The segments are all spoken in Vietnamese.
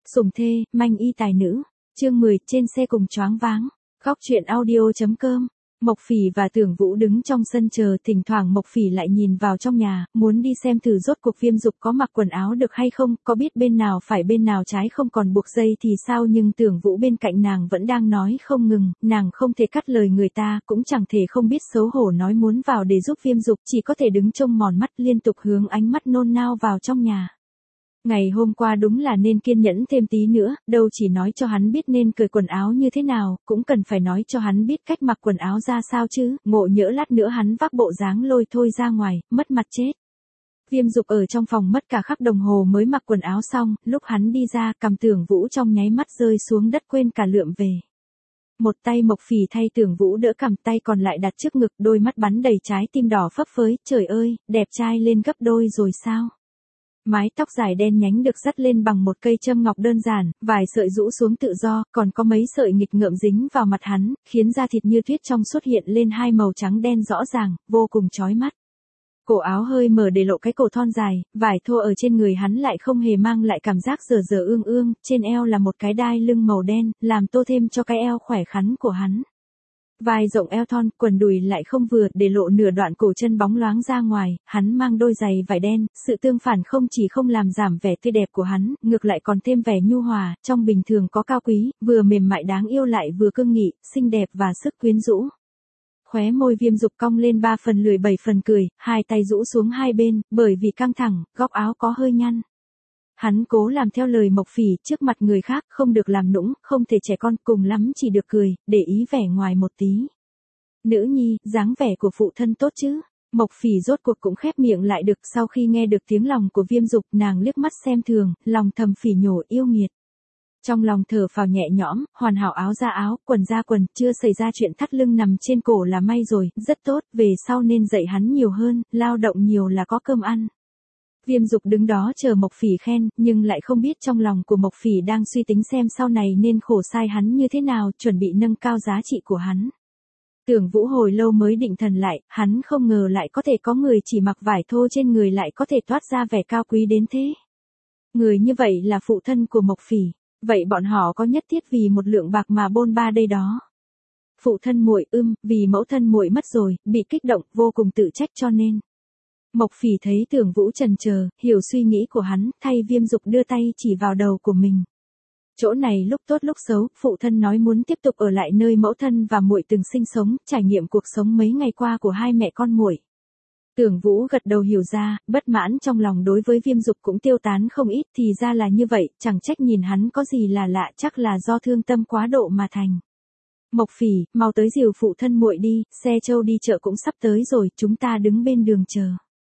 Sủng thê, manh y tài nữ. Chương 10, trên xe cùng choáng váng. Góc truyện audio.com. Mộc Phỉ và Tưởng Vũ đứng trong sân chờ, thỉnh thoảng Mộc Phỉ lại nhìn vào trong nhà, muốn đi xem thử rốt cuộc Viêm Dục có mặc quần áo được hay không, có biết bên nào phải bên nào trái không còn buộc dây thì sao, nhưng Tưởng Vũ bên cạnh nàng vẫn đang nói không ngừng, nàng không thể cắt lời người ta, cũng chẳng thể không biết xấu hổ nói muốn vào để giúp Viêm Dục, chỉ có thể đứng trông mòn mắt liên tục hướng ánh mắt nôn nao vào trong nhà. Ngày hôm qua đúng là nên kiên nhẫn thêm tí nữa, đâu chỉ nói cho hắn biết nên cởi quần áo như thế nào, cũng cần phải nói cho hắn biết cách mặc quần áo ra sao chứ, ngộ nhỡ lát nữa hắn vác bộ dáng lôi thôi ra ngoài, mất mặt chết. Viêm Dục ở trong phòng mất cả khắc đồng hồ mới mặc quần áo xong, lúc hắn đi ra, cầm Tưởng Vũ trong nháy mắt rơi xuống đất quên cả lượm về. Một tay Mộc Phỉ thay Tưởng Vũ đỡ cầm, tay còn lại đặt trước ngực, đôi mắt bắn đầy trái tim đỏ phấp phới, trời ơi, đẹp trai lên gấp đôi rồi sao? Mái tóc dài đen nhánh được dắt lên bằng một cây châm ngọc đơn giản, vài sợi rũ xuống tự do, còn có mấy sợi nghịch ngợm dính vào mặt hắn, khiến da thịt như tuyết trong xuất hiện lên hai màu trắng đen rõ ràng, vô cùng chói mắt. Cổ áo hơi mở để lộ cái cổ thon dài, vải thô ở trên người hắn lại không hề mang lại cảm giác dở dở ương ương, trên eo là một cái đai lưng màu đen, làm tô thêm cho cái eo khỏe khoắn của hắn. Vai rộng eo thon, quần đùi lại không vừa, để lộ nửa đoạn cổ chân bóng loáng ra ngoài, hắn mang đôi giày vải đen, sự tương phản không chỉ không làm giảm vẻ tươi đẹp của hắn, ngược lại còn thêm vẻ nhu hòa, trong bình thường có cao quý, vừa mềm mại đáng yêu lại vừa cương nghị, xinh đẹp và sức quyến rũ. Khóe môi Viêm Dục cong lên 3 phần lười 7 phần cười, hai tay rũ xuống hai bên, bởi vì căng thẳng, góc áo có hơi nhăn. Hắn cố làm theo lời Mộc Phỉ, trước mặt người khác không được làm nũng, không thể trẻ con, cùng lắm chỉ được cười, để ý vẻ ngoài một tí. Nữ nhi, dáng vẻ của phụ thân tốt chứ? Mộc Phỉ rốt cuộc cũng khép miệng lại được, sau khi nghe được tiếng lòng của Viêm Dục, nàng liếc mắt xem thường, lòng thầm phỉ nhổ yêu nghiệt. Trong lòng thở phào nhẹ nhõm, hoàn hảo áo ra quần, chưa xảy ra chuyện thắt lưng nằm trên cổ là may rồi, rất tốt, về sau nên dạy hắn nhiều hơn, lao động nhiều là có cơm ăn. Viêm Dục đứng đó chờ Mộc Phỉ khen, nhưng lại không biết trong lòng của Mộc Phỉ đang suy tính xem sau này nên khổ sai hắn như thế nào, chuẩn bị nâng cao giá trị của hắn. Tưởng Vũ hồi lâu mới định thần lại, hắn không ngờ lại có thể có người chỉ mặc vải thô trên người lại có thể toát ra vẻ cao quý đến thế. Người như vậy là phụ thân của Mộc Phỉ, vậy bọn họ có nhất thiết vì một lượng bạc mà bôn ba đây đó? Phụ thân muội, vì mẫu thân muội mất rồi, bị kích động, vô cùng tự trách cho nên. Mộc Phỉ thấy Tưởng Vũ chần chờ, hiểu suy nghĩ của hắn, thay Viêm Dục đưa tay chỉ vào đầu của mình. Chỗ này lúc tốt lúc xấu, phụ thân nói muốn tiếp tục ở lại nơi mẫu thân và muội từng sinh sống, trải nghiệm cuộc sống mấy ngày qua của hai mẹ con muội. Tưởng Vũ gật đầu hiểu ra, bất mãn trong lòng đối với Viêm Dục cũng tiêu tán không ít, thì ra là như vậy, chẳng trách nhìn hắn có gì là lạ, chắc là do thương tâm quá độ mà thành. Mộc Phỉ, mau tới dìu phụ thân muội đi, xe trâu đi chợ cũng sắp tới rồi, chúng ta đứng bên đường chờ.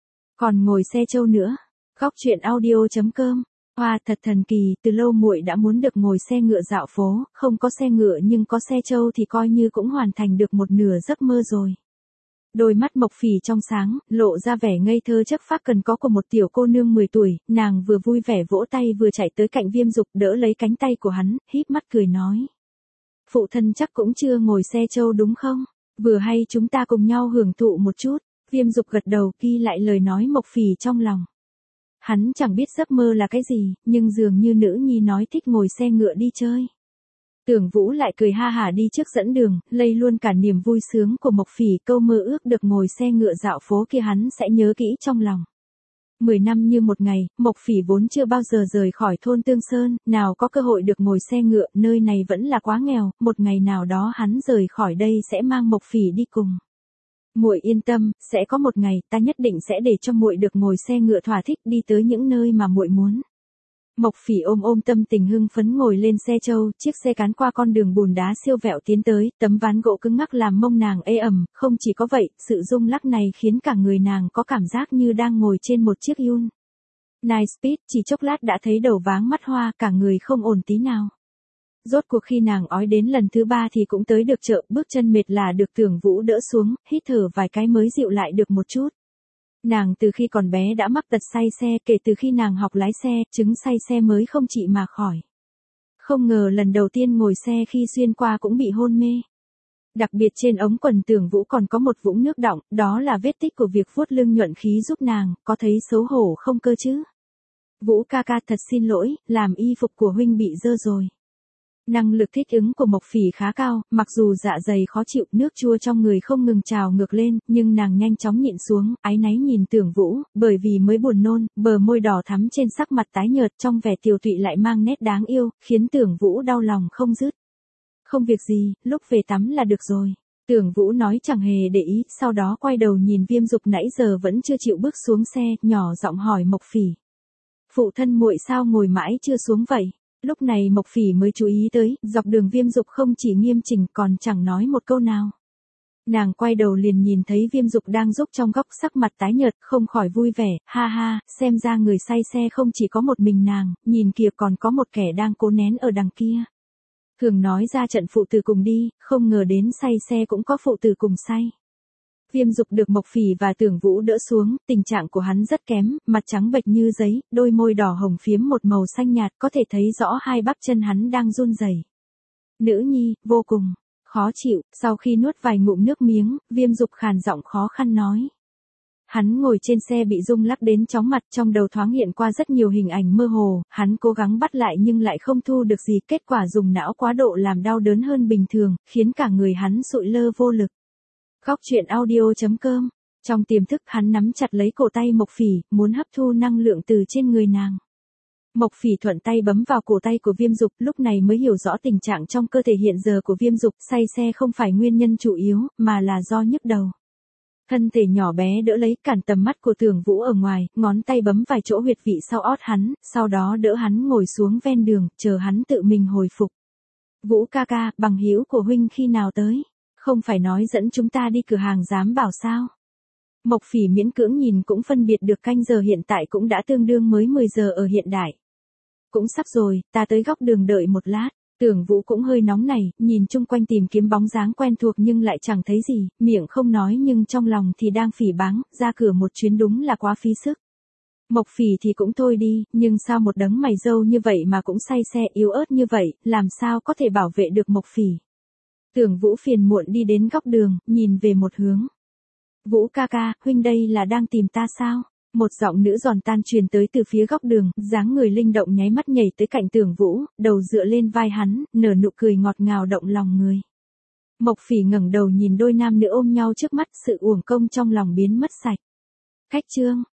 Còn ngồi xe trâu nữa. Góc truyện audio.com. Hoa thật thần kỳ, từ lâu muội đã muốn được ngồi xe ngựa dạo phố, không có xe ngựa nhưng có xe trâu thì coi như cũng hoàn thành được một nửa giấc mơ rồi. Đôi mắt Mộc Phỉ trong sáng, lộ ra vẻ ngây thơ chất phác cần có của một tiểu cô nương 10 tuổi, nàng vừa vui vẻ vỗ tay vừa chạy tới cạnh Viêm Dục đỡ lấy cánh tay của hắn, híp mắt cười nói. Phụ thân chắc cũng chưa ngồi xe trâu đúng không? Vừa hay chúng ta cùng nhau hưởng thụ một chút. Viêm Dục gật đầu ghi lại lời nói Mộc Phỉ trong lòng. Hắn chẳng biết giấc mơ là cái gì, nhưng dường như nữ nhi nói thích ngồi xe ngựa đi chơi. Tưởng Vũ lại cười ha hả đi trước dẫn đường, lây luôn cả niềm vui sướng của Mộc Phỉ, câu mơ ước được ngồi xe ngựa dạo phố kia hắn sẽ nhớ kỹ trong lòng. 10 năm như một ngày, Mộc Phỉ vốn chưa bao giờ rời khỏi thôn Tương Sơn, nào có cơ hội được ngồi xe ngựa, nơi này vẫn là quá nghèo, một ngày nào đó hắn rời khỏi đây sẽ mang Mộc Phỉ đi cùng. Muội yên tâm, sẽ có một ngày ta nhất định sẽ để cho muội được ngồi xe ngựa thỏa thích đi tới những nơi mà muội muốn. Mộc Phỉ ôm tâm tình hưng phấn ngồi lên xe trâu, chiếc xe cán qua con đường bùn đá siêu vẹo tiến tới, tấm ván gỗ cứng ngắc làm mông nàng ê ẩm, không chỉ có vậy, sự rung lắc này khiến cả người nàng có cảm giác như đang ngồi trên một chiếc yun. Night Speed, chỉ chốc lát đã thấy đầu váng mắt hoa, cả người không ổn tí nào. Rốt cuộc khi nàng ói đến lần thứ 3 thì cũng tới được chợ, bước chân mệt là được Tưởng Vũ đỡ xuống, hít thở vài cái mới dịu lại được một chút. Nàng từ khi còn bé đã mắc tật say xe, kể từ khi nàng học lái xe, chứng say xe mới không trị mà khỏi. Không ngờ lần đầu tiên ngồi xe khi xuyên qua cũng bị hôn mê. Đặc biệt trên ống quần Tưởng Vũ còn có một vũng nước đọng, đó là vết tích của việc vuốt lưng nhuận khí giúp nàng, có thấy xấu hổ không cơ chứ? Vũ ca ca thật xin lỗi, làm y phục của huynh bị dơ rồi. Năng lực thích ứng của Mộc Phỉ khá cao, mặc dù dạ dày khó chịu, nước chua trong người không ngừng trào ngược lên, nhưng nàng nhanh chóng nhịn xuống, áy náy nhìn Tưởng Vũ, bởi vì mới buồn nôn, bờ môi đỏ thắm trên sắc mặt tái nhợt trong vẻ tiều tụy lại mang nét đáng yêu, khiến Tưởng Vũ đau lòng không dứt. Không việc gì, lúc về tắm là được rồi. Tưởng Vũ nói chẳng hề để ý, sau đó quay đầu nhìn Viêm Dục nãy giờ vẫn chưa chịu bước xuống xe, nhỏ giọng hỏi Mộc Phỉ. Phụ thân muội sao ngồi mãi chưa xuống vậy? Lúc này Mộc Phỉ mới chú ý tới, dọc đường Viêm Dục không chỉ nghiêm chỉnh còn chẳng nói một câu nào. Nàng quay đầu liền nhìn thấy Viêm Dục đang rúc trong góc sắc mặt tái nhợt, không khỏi vui vẻ, ha ha, xem ra người say xe không chỉ có một mình nàng, nhìn kìa còn có một kẻ đang cố nén ở đằng kia. Thường nói ra trận phụ tử cùng đi, không ngờ đến say xe cũng có phụ tử cùng say. Viêm Dục được Mộc Phỉ và Tưởng Vũ đỡ xuống, tình trạng của hắn rất kém, mặt trắng bệch như giấy, đôi môi đỏ hồng phiếm một màu xanh nhạt, có thể thấy rõ hai bắp chân hắn đang run rẩy. Nữ nhi, vô cùng khó chịu, sau khi nuốt vài ngụm nước miếng, Viêm Dục khàn giọng khó khăn nói. Hắn ngồi trên xe bị rung lắc đến chóng mặt, trong đầu thoáng hiện qua rất nhiều hình ảnh mơ hồ, hắn cố gắng bắt lại nhưng lại không thu được gì, kết quả dùng não quá độ làm đau đớn hơn bình thường, khiến cả người hắn sụi lơ vô lực. Góc truyện audio.com. Trong tiềm thức hắn nắm chặt lấy cổ tay Mộc Phỉ, muốn hấp thu năng lượng từ trên người nàng. Mộc Phỉ thuận tay bấm vào cổ tay của Viêm Dục, lúc này mới hiểu rõ tình trạng trong cơ thể hiện giờ của Viêm Dục, say xe không phải nguyên nhân chủ yếu, mà là do nhức đầu. Thân thể nhỏ bé đỡ lấy cản tầm mắt của Tưởng Vũ ở ngoài, ngón tay bấm vài chỗ huyệt vị sau ót hắn, sau đó đỡ hắn ngồi xuống ven đường, chờ hắn tự mình hồi phục. Vũ ca ca, bằng hữu của huynh khi nào tới? Không phải nói dẫn chúng ta đi cửa hàng giám bảo sao? Mộc Phỉ miễn cưỡng nhìn cũng phân biệt được canh giờ hiện tại cũng đã tương đương mới 10 giờ ở hiện đại. Cũng sắp rồi, ta tới góc đường đợi một lát. Tưởng Vũ cũng hơi nóng này, nhìn chung quanh tìm kiếm bóng dáng quen thuộc nhưng lại chẳng thấy gì, miệng không nói nhưng trong lòng thì đang phỉ báng, ra cửa một chuyến đúng là quá phí sức. Mộc Phỉ thì cũng thôi đi, nhưng sao một đấng mày râu như vậy mà cũng say xe yếu ớt như vậy, làm sao có thể bảo vệ được Mộc Phỉ. Tưởng Vũ phiền muộn đi đến góc đường, nhìn về một hướng. Vũ ca ca, huynh đây là đang tìm ta sao? Một giọng nữ giòn tan truyền tới từ phía góc đường, dáng người linh động nháy mắt nhảy tới cạnh Tưởng Vũ, đầu dựa lên vai hắn, nở nụ cười ngọt ngào động lòng người. Mộc Phỉ ngẩng đầu nhìn đôi nam nữ ôm nhau trước mắt, sự uổng công trong lòng biến mất sạch. Khách chương